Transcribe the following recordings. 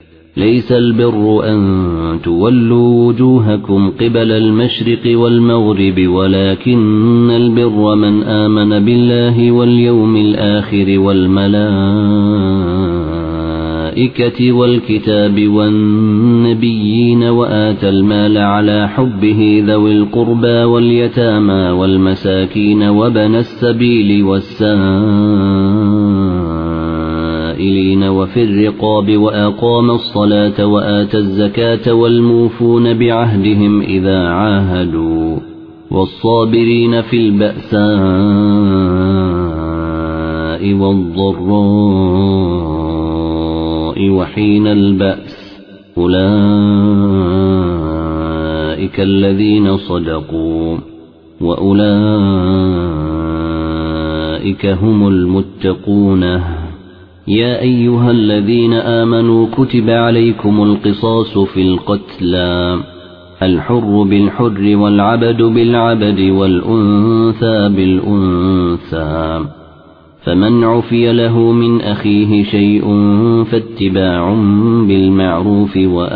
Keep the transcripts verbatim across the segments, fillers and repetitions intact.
ليس البر أن تولوا وجوهكم قبل المشرق والمغرب ولكن البر من آمن بالله واليوم الآخر والملائكة والكتاب والنبيين وآتى المال على حبه ذوي القربى واليتامى والمساكين وابن السبيل والسائلين وفي الرقاب وأقام الصلاة وآتى الزكاة والموفون بعهدهم إذا عاهدوا والصابرين في البأساء والضراء وحين البأس أولئك الذين صدقوا وأولئك هم المتقون. يا أيها الذين آمنوا كتب عليكم القصاص في القتلى الحر بالحر والعبد بالعبد والأنثى بالأنثى فمن عفي له من أخيه شيء فاتباع بالمعروف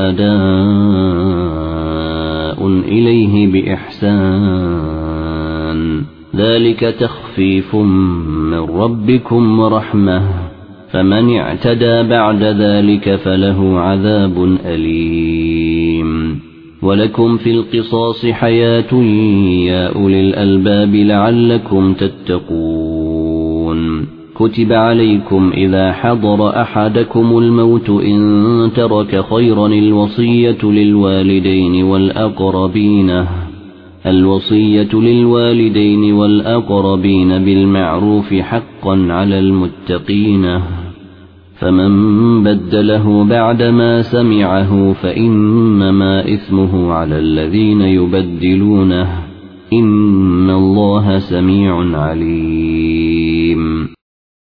وأداء إليه بإحسان ذلك تخفيف من ربكم ورحمة فمن اعتدى بعد ذلك فله عذاب أليم. ولكم في القصاص حياة يا أولي الألباب لعلكم تتقون. كتب عليكم إذا حضر أحدكم الموت إن ترك خيرا الوصية للوالدين والأقربين الوصية للوالدين والأقربين بالمعروف حقا على المتقين فمن بدله بعدما سمعه فإنما إثمه على الذين يبدلونه إن الله سميع عليم.